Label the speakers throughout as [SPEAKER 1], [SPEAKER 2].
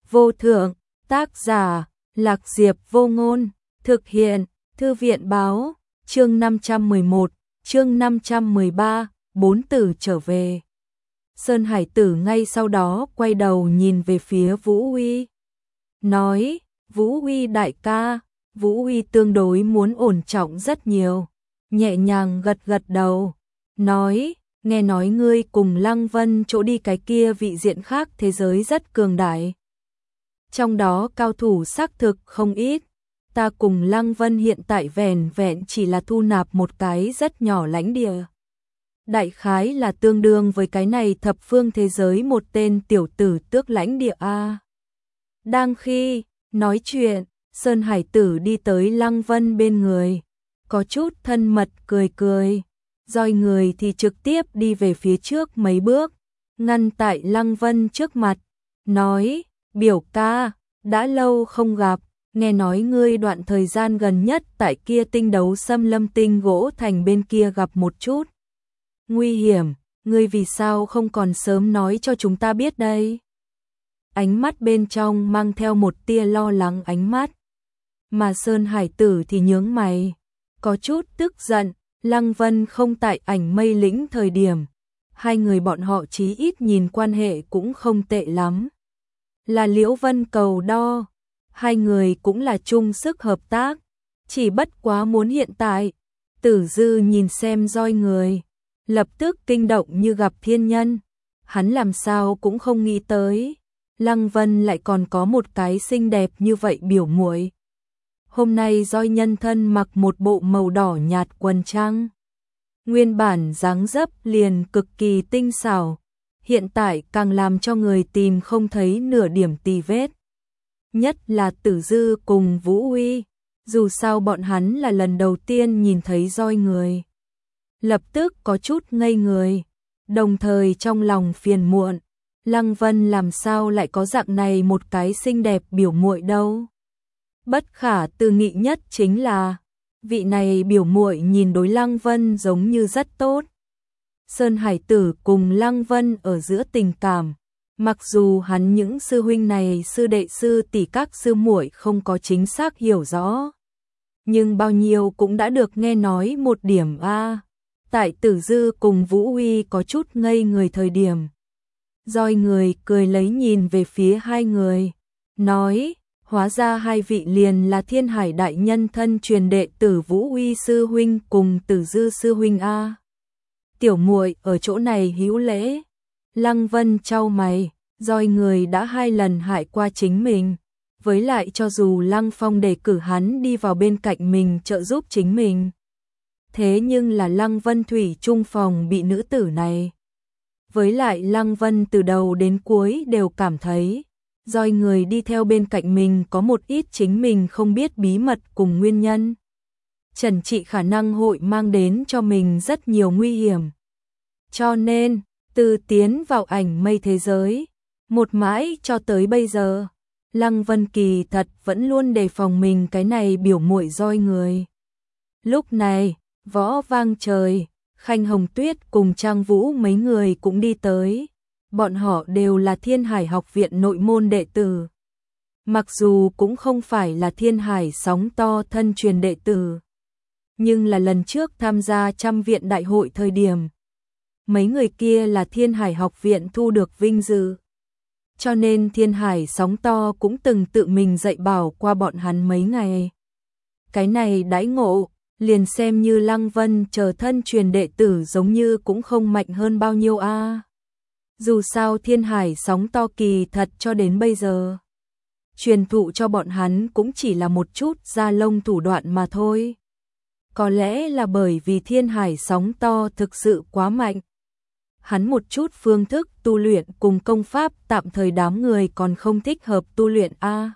[SPEAKER 1] vô thượng, tác giả, Lạc Diệp Vô Ngôn, thực hiện, Thư viện báo, chương 511, chương 513, bốn tử trở về. Sơn Hải Tử ngay sau đó quay đầu nhìn về phía Vũ Uy, nói, Vũ Uy đại ca. Vũ Uy tương đối muốn ổn trọng rất nhiều, nhẹ nhàng gật gật đầu, nói, nghe nói ngươi cùng Lăng Vân chỗ đi cái kia vị diện khác thế giới rất cường đại. Trong đó cao thủ xác thực không ít, ta cùng Lăng Vân hiện tại vẻn vẹn chỉ là thu nạp một cái rất nhỏ lãnh địa. Đại khái là tương đương với cái này thập phương thế giới một tên tiểu tử tước lãnh địa A. Đang khi nói chuyện, Sơn Hải Tử đi tới Lăng Vân bên người, có chút thân mật cười cười, roi người thì trực tiếp đi về phía trước mấy bước, ngăn tại Lăng Vân trước mặt, nói, biểu ca, đã lâu không gặp, nghe nói ngươi đoạn thời gian gần nhất tại kia tinh đấu xâm lâm tinh gỗ thành bên kia gặp một chút nguy hiểm, ngươi vì sao không còn sớm nói cho chúng ta biết đây? Ánh mắt bên trong mang theo một tia lo lắng ánh mắt, mà Sơn Hải Tử thì nhướng mày, có chút tức giận. Lăng Vân không tại Ảnh Mây Lĩnh thời điểm, hai người bọn họ chí ít nhìn quan hệ cũng không tệ lắm. Là Liễu Vân cầu đo, hai người cũng là chung sức hợp tác, chỉ bất quá muốn hiện tại. Tử Dư nhìn xem roi người, lập tức kinh động như gặp thiên nhân, hắn làm sao cũng không nghĩ tới, Lăng Vân lại còn có một cái xinh đẹp như vậy biểu muội. Hôm nay roi nhân thân mặc một bộ màu đỏ nhạt quần trang, nguyên bản dáng dấp liền cực kỳ tinh xảo, hiện tại càng làm cho người tìm không thấy nửa điểm tì vết. Nhất là Tử Dư cùng Vũ Uy, dù sao bọn hắn là lần đầu tiên nhìn thấy roi người, lập tức có chút ngây người, đồng thời trong lòng phiền muộn, Lăng Vân làm sao lại có dạng này một cái xinh đẹp biểu muội đâu. Bất khả tư nghị nhất chính là, vị này biểu muội nhìn đối Lăng Vân giống như rất tốt. Sơn Hải Tử cùng Lăng Vân ở giữa tình cảm, mặc dù hắn những sư huynh này sư đệ sư tỷ các sư muội không có chính xác hiểu rõ, nhưng bao nhiêu cũng đã được nghe nói một điểm a. Tại Tử Dư cùng Vũ Uy có chút ngây người thời điểm, roi người cười lấy nhìn về phía hai người, nói, hóa ra hai vị liền là Thiên Hải đại nhân thân truyền đệ tử Vũ Uy sư huynh cùng Tử Dư sư huynh a. Tiểu muội ở chỗ này hữu lễ. Lăng Vân chau mày, roi người đã hai lần hại qua chính mình, với lại cho dù Lăng Phong đề cử hắn đi vào bên cạnh mình trợ giúp chính mình, thế nhưng là Lăng Vân thủy chung phòng bị nữ tử này. Với lại Lăng Vân từ đầu đến cuối đều cảm thấy roi người đi theo bên cạnh mình có một ít chính mình không biết bí mật cùng nguyên nhân. Trần trị khả năng hội mang đến cho mình rất nhiều nguy hiểm. Cho nên, từ tiến vào Ảnh Mây thế giới, một mãi cho tới bây giờ, Lăng Vân kỳ thật vẫn luôn đề phòng mình cái này biểu muội roi người. Lúc này, Võ Vang Trời, Khanh Hồng Tuyết cùng Trang Vũ mấy người cũng đi tới. Bọn họ đều là Thiên Hải học viện nội môn đệ tử. Mặc dù cũng không phải là Thiên Hải sóng to thân truyền đệ tử, nhưng là lần trước tham gia trăm viện đại hội thời điểm, mấy người kia là Thiên Hải học viện thu được vinh dự. Cho nên Thiên Hải sóng to cũng từng tự mình dạy bảo qua bọn hắn mấy ngày. Cái này đãi ngộ, liền xem như Lăng Vân chờ thân truyền đệ tử giống như cũng không mạnh hơn bao nhiêu a. Dù sao Thiên Hải sóng to kỳ thật cho đến bây giờ, truyền thụ cho bọn hắn cũng chỉ là một chút da lông thủ đoạn mà thôi. Có lẽ là bởi vì Thiên Hải sóng to thực sự quá mạnh, hắn một chút phương thức tu luyện cùng công pháp tạm thời đám người còn không thích hợp tu luyện a.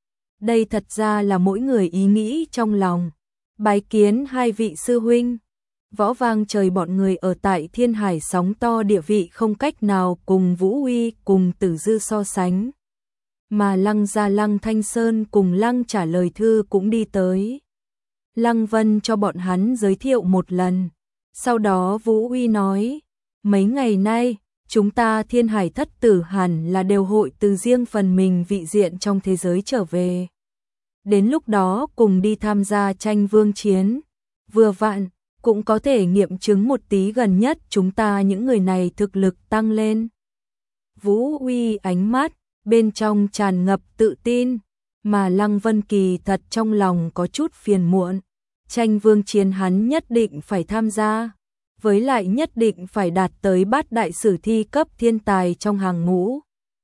[SPEAKER 1] Đây thật ra là mỗi người ý nghĩ trong lòng. Bái kiến hai vị sư huynh. Võ Vang Trời bọn người ở tại Thiên Hải sóng to địa vị không cách nào cùng Vũ Uy cùng Tử Dư so sánh. Mà Lăng gia Lăng Thanh Sơn cùng Lăng trả lời thư cũng đi tới. Lăng Vân cho bọn hắn giới thiệu một lần. Sau đó Vũ Uy nói, mấy ngày nay, chúng ta Thiên Hải thất tử hẳn là đều hội từ riêng phần mình vị diện trong thế giới trở về. Đến lúc đó cùng đi tham gia tranh vương chiến, vừa vặn, cũng có thể nghiệm chứng một tí gần nhất chúng ta những người này thực lực tăng lên. Vũ Uy ánh mắt, bên trong tràn ngập tự tin, mà Lăng Vân kỳ thật trong lòng có chút phiền muộn. Tranh vương chiến hắn nhất định phải tham gia, với lại nhất định phải đạt tới bát đại sử thi cấp thiên tài trong hàng ngũ.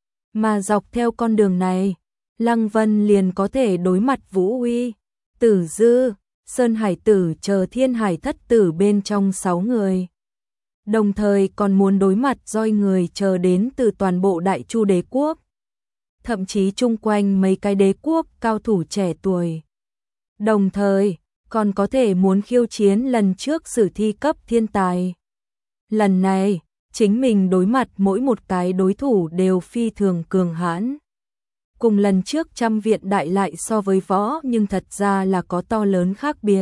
[SPEAKER 1] Mà dọc theo con đường này, Lăng Vân liền có thể đối mặt Vũ Uy, Tử Dư, Sơn Hải Tử chờ Thiên Hải thất tử bên trong 6 người. Đồng thời còn muốn đối mặt roi người chờ đến từ toàn bộ Đại Chu đế quốc. Thậm chí chung quanh mấy cái đế quốc cao thủ trẻ tuổi. Đồng thời, còn có thể muốn khiêu chiến lần trước sử thi cấp thiên tài. Lần này, chính mình đối mặt mỗi một cái đối thủ đều phi thường cường hãn. Cùng lần trước Trăm Viện Đại Lại so với võ nhưng thật ra là có to lớn khác biệt.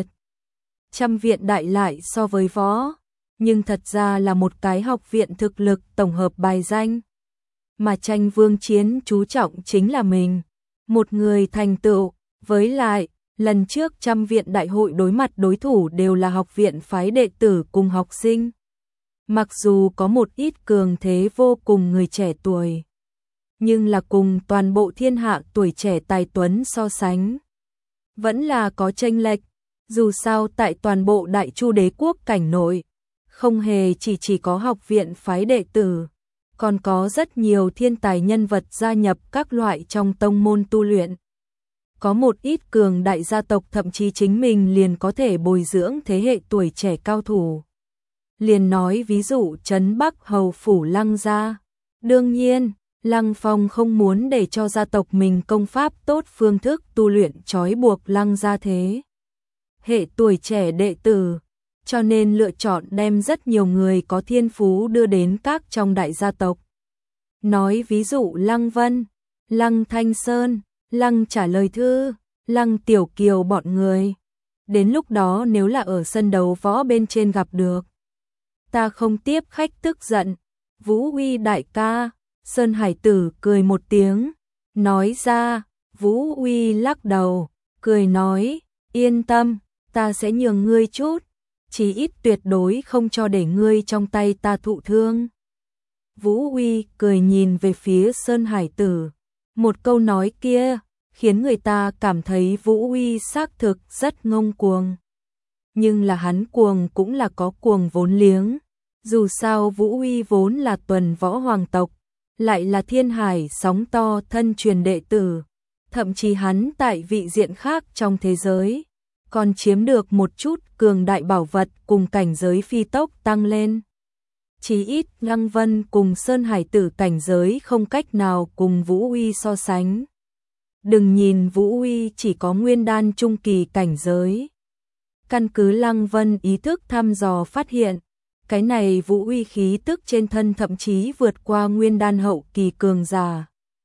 [SPEAKER 1] Trăm Viện Đại Lại so với võ, nhưng thật ra là một cái học viện thực lực tổng hợp bài danh. Mà tranh vương chiến chú trọng chính là mình, một người thành tựu, với lại, lần trước Trăm Viện Đại hội đối mặt đối thủ đều là học viện phái đệ tử cùng học sinh. Mặc dù có một ít cường thế vô cùng người trẻ tuổi, nhưng là cùng toàn bộ thiên hạ tuổi trẻ tài tuấn so sánh. Vẫn là có chênh lệch, dù sao tại toàn bộ Đại Chu đế quốc cảnh nội, không hề chỉ có học viện phái đệ tử, còn có rất nhiều thiên tài nhân vật gia nhập các loại trong tông môn tu luyện. Có một ít cường đại gia tộc thậm chí chính mình liền có thể bồi dưỡng thế hệ tuổi trẻ cao thủ. Liền nói ví dụ Trấn Bắc Hầu phủ Lăng gia. Đương nhiên, Lăng Phong không muốn để cho gia tộc mình công pháp tốt phương thức tu luyện trói buộc Lăng gia thế hệ tuổi trẻ đệ tử, cho nên lựa chọn đem rất nhiều người có thiên phú đưa đến các trong đại gia tộc. Nói ví dụ Lăng Vân, Lăng Thanh Sơn, Lăng Trả Lời Thư, Lăng Tiểu Kiều bọn người. Đến lúc đó nếu là ở sân đấu võ bên trên gặp được, ta không tiếp khách tức giận. Vũ Uy đại ca, Sơn Hải Tử cười một tiếng, nói ra. Vũ Uy lắc đầu, cười nói, yên tâm, ta sẽ nhường ngươi chút, chí ít tuyệt đối không cho để ngươi trong tay ta thụ thương. Vũ Uy cười nhìn về phía Sơn Hải Tử, một câu nói kia khiến người ta cảm thấy Vũ Uy xác thực rất ngông cuồng. Nhưng là hắn cuồng cũng là có cuồng vốn liếng, dù sao Vũ Uy vốn là tuần võ hoàng tộc, lại là Thiên Hải sóng to thân truyền đệ tử, thậm chí hắn tại vị diện khác trong thế giới còn chiếm được một chút cường đại bảo vật cùng cảnh giới phi tốc tăng lên. Chí ít Lăng Vân cùng Sơn Hải Tử cảnh giới không cách nào cùng Vũ Uy so sánh. Đừng nhìn Vũ Uy chỉ có nguyên đan trung kỳ cảnh giới. Căn cứ Lăng Vân ý thức thăm dò phát hiện, cái này Vũ Uy khí tức trên thân thậm chí vượt qua nguyên đan hậu kỳ cường giả.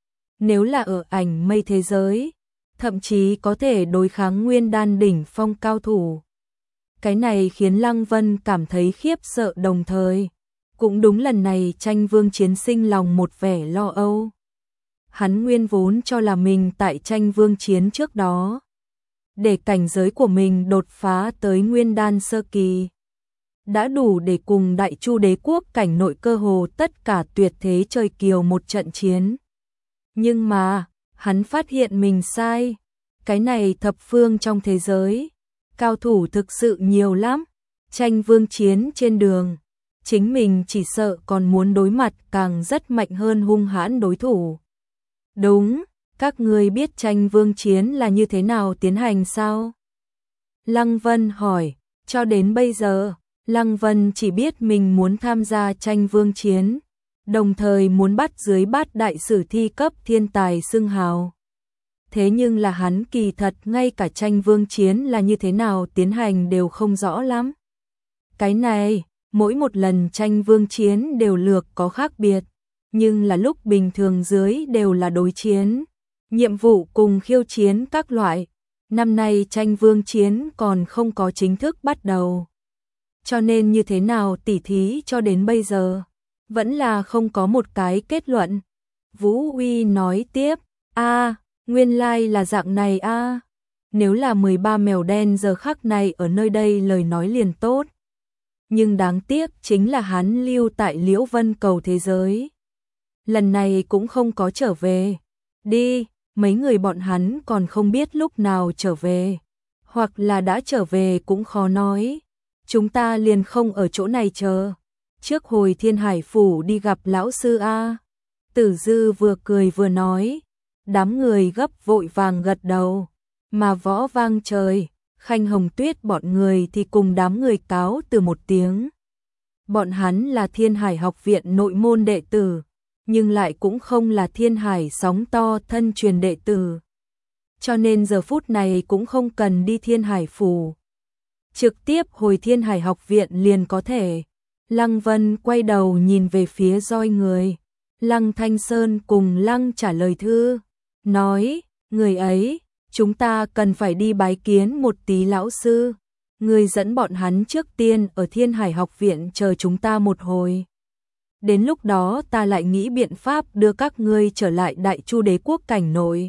[SPEAKER 1] Nếu là ở ảnh mây thế giới, thậm chí có thể đối kháng nguyên đan đỉnh phong cao thủ. Cái này khiến Lăng Vân cảm thấy khiếp sợ đồng thời. Cũng đúng lần này tranh vương chiến sinh lòng một vẻ lo âu. Hắn nguyên vốn cho là mình tại tranh vương chiến trước đó, để cảnh giới của mình đột phá tới nguyên đan sơ kỳ, đã đủ để cùng Đại Chu đế quốc cảnh nội cơ hồ tất cả tuyệt thế trời kiều một trận chiến. Nhưng mà, hắn phát hiện mình sai. Cái này thập phương trong thế giới, cao thủ thực sự nhiều lắm. Tranh vương chiến trên đường, chính mình chỉ sợ còn muốn đối mặt càng rất mạnh hơn hung hãn đối thủ. Đúng, các ngươi biết tranh vương chiến là như thế nào tiến hành sao? Lăng Vân hỏi, cho đến bây giờ, Lăng Vân chỉ biết mình muốn tham gia tranh vương chiến, đồng thời muốn bắt dưới bát đại sử thi cấp thiên tài xưng hào. Thế nhưng là hắn kỳ thật ngay cả tranh vương chiến là như thế nào tiến hành đều không rõ lắm. Cái này, mỗi một lần tranh vương chiến đều lược có khác biệt, nhưng là lúc bình thường dưới đều là đối chiến, nhiệm vụ cùng khiêu chiến các loại. Năm nay tranh vương chiến còn không có chính thức bắt đầu. Cho nên như thế nào tỉ thí cho đến bây giờ, vẫn là không có một cái kết luận. Vũ Uy nói tiếp, nguyên lai là dạng này a. Nếu là 13 mèo đen giờ khắc này ở nơi đây lời nói liền tốt. Nhưng đáng tiếc chính là hắn lưu tại Liễu Vân Cầu thế giới. Lần này cũng không có trở về. Đi, mấy người bọn hắn còn không biết lúc nào trở về. Hoặc là đã trở về cũng khó nói. Chúng ta liền không ở chỗ này chờ. Trước hồi Thiên Hải Phủ đi gặp lão sư a. Tử Dư vừa cười vừa nói. Đám người gấp vội vàng gật đầu. Mà Võ Vang Trời, Khanh Hồng Tuyết bọn người thì cùng đám người cáo từ một tiếng. Bọn hắn là Thiên Hải học viện nội môn đệ tử, nhưng lại cũng không là Thiên Hải sóng to thân truyền đệ tử. Cho nên giờ phút này cũng không cần đi Thiên Hải Phủ. Trực tiếp hồi Thiên Hải học viện liền có thể. Lăng Vân quay đầu nhìn về phía roi người. Lăng Thanh Sơn cùng Lăng trả lời thư. Nói, người ấy, chúng ta cần phải đi bái kiến một tí lão sư. Người dẫn bọn hắn trước tiên ở Thiên Hải học viện chờ chúng ta một hồi. Đến lúc đó ta lại nghĩ biện pháp đưa các ngươi trở lại Đại Chu Đế quốc cảnh nội.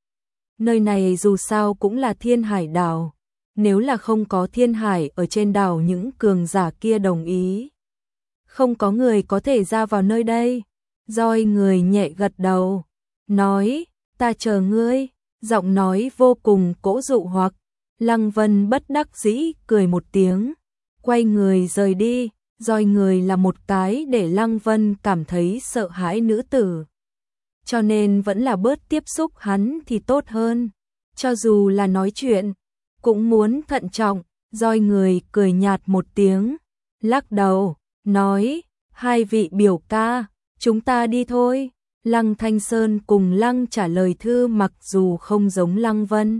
[SPEAKER 1] Nơi này dù sao cũng là Thiên Hải đảo. Nếu là không có Thiên Hải ở trên đảo những cường giả kia đồng ý. Không có người có thể ra vào nơi đây. Roi người nhẹ gật đầu. Nói, ta chờ ngươi. Giọng nói vô cùng cỗ dụ hoặc. Lăng Vân bất đắc dĩ cười một tiếng. Quay người rời đi. Roi người là một cái để Lăng Vân cảm thấy sợ hãi nữ tử. Cho nên vẫn là bớt tiếp xúc hắn thì tốt hơn. Cho dù là nói chuyện, cũng muốn thận trọng. Roi người cười nhạt một tiếng. Lắc đầu, nói, hai vị biểu ca, chúng ta đi thôi. Lăng Thanh Sơn cùng Lăng trả lời thư mặc dù không giống Lăng Vân.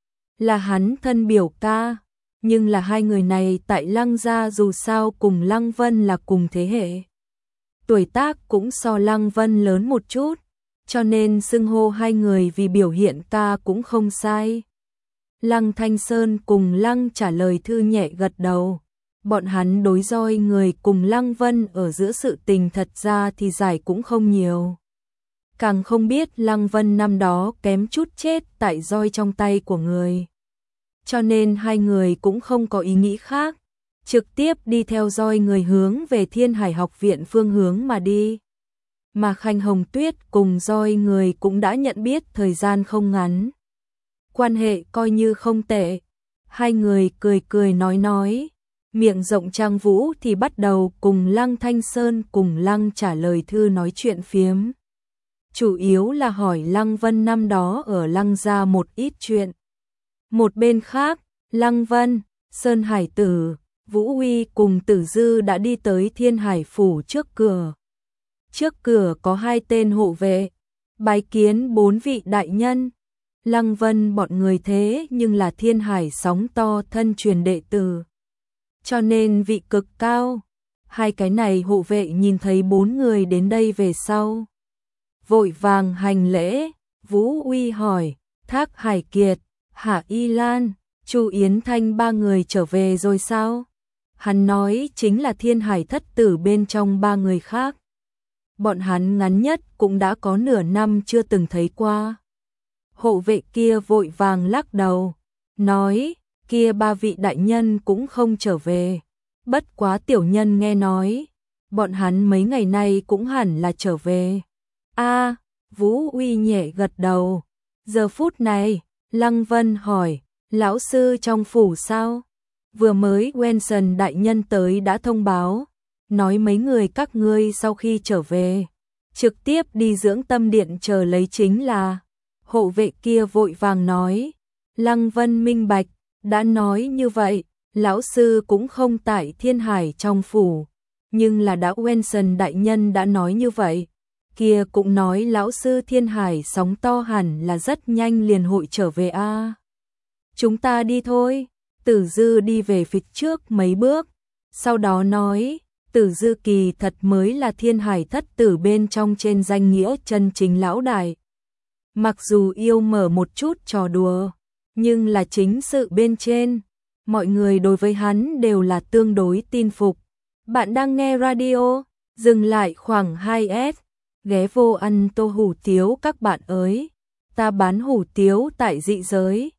[SPEAKER 1] Là hắn thân biểu ca, nhưng là hai người này tại Lăng gia dù sao cùng Lăng Vân là cùng thế hệ. Tuổi tác cũng so Lăng Vân lớn một chút, cho nên xưng hô hai người vì biểu hiện ca cũng không sai. Lăng Thanh Sơn cùng Lăng trả lời thư nhẹ gật đầu. Bọn hắn đối roi người cùng Lăng Vân ở giữa sự tình thật ra thì giải cũng không nhiều. Càng không biết Lăng Vân năm đó kém chút chết tại roi trong tay của người. Cho nên hai người cũng không có ý nghĩ khác, trực tiếp đi theo roi người hướng về Thiên Hải học viện phương hướng mà đi. Mà Khanh Hồng Tuyết cùng roi người cũng đã nhận biết thời gian không ngắn. Quan hệ coi như không tệ. Hai người cười cười nói. Miệng rộng Trang Vũ thì bắt đầu cùng Lăng Thanh Sơn cùng Lăng trả lời thư nói chuyện phiếm. Chủ yếu là hỏi Lăng Vân năm đó ở Lăng gia một ít chuyện. Một bên khác, Lăng Vân, Sơn Hải Tử, Vũ Huy cùng Tử Dư đã đi tới Thiên Hải Phủ trước cửa. Trước cửa có hai tên hộ vệ, bái kiến 4 vị đại nhân. Lăng Vân bọn người thế nhưng là Thiên Hải sóng to thân truyền đệ tử. Cho nên vị cực cao. Hai cái này hộ vệ nhìn thấy 4 người đến đây về sau. Vội vàng hành lễ, Vũ Uy hỏi, Thác Hải Kiệt, Hạ Y Lan, Chu Yến Thanh ba người trở về rồi sao? Hắn nói chính là Thiên Hải thất tử bên trong 3 người khác. Bọn hắn ngắn nhất cũng đã có nửa năm chưa từng thấy qua. Hộ vệ kia vội vàng lắc đầu, nói, kia 3 vị đại nhân cũng không trở về. Bất quá tiểu nhân nghe nói, bọn hắn mấy ngày nay cũng hẳn là trở về. Vũ Uy nhẹ gật đầu. Giờ phút này, Lăng Vân hỏi, lão sư trong phủ sao? Vừa mới Wenson đại nhân tới đã thông báo, nói mấy người các ngươi sau khi trở về, trực tiếp đi dưỡng tâm điện chờ lấy chính là. Hộ vệ kia vội vàng nói, Lăng Vân minh bạch, đã nói như vậy, lão sư cũng không tại Thiên Hải trong phủ, nhưng là đã Wenson đại nhân đã nói như vậy. Kia cũng nói lão sư Thiên Hải sóng to hẳn là rất nhanh liền hội trở về a. Chúng ta đi thôi. Tử Dư đi về phía trước mấy bước, sau đó nói, Tử Dư kỳ thật mới là Thiên Hải thất tử bên trong trên danh nghĩa chân chính lão đại. Mặc dù yêu mở một chút trò đùa, nhưng là chính sự bên trên, mọi người đối với hắn đều là tương đối tin phục. Bạn đang nghe radio Dừng lại khoảng 2S, ghé vô ăn tô hủ tiếu các bạn ơi. Ta bán hủ tiếu tại dị giới,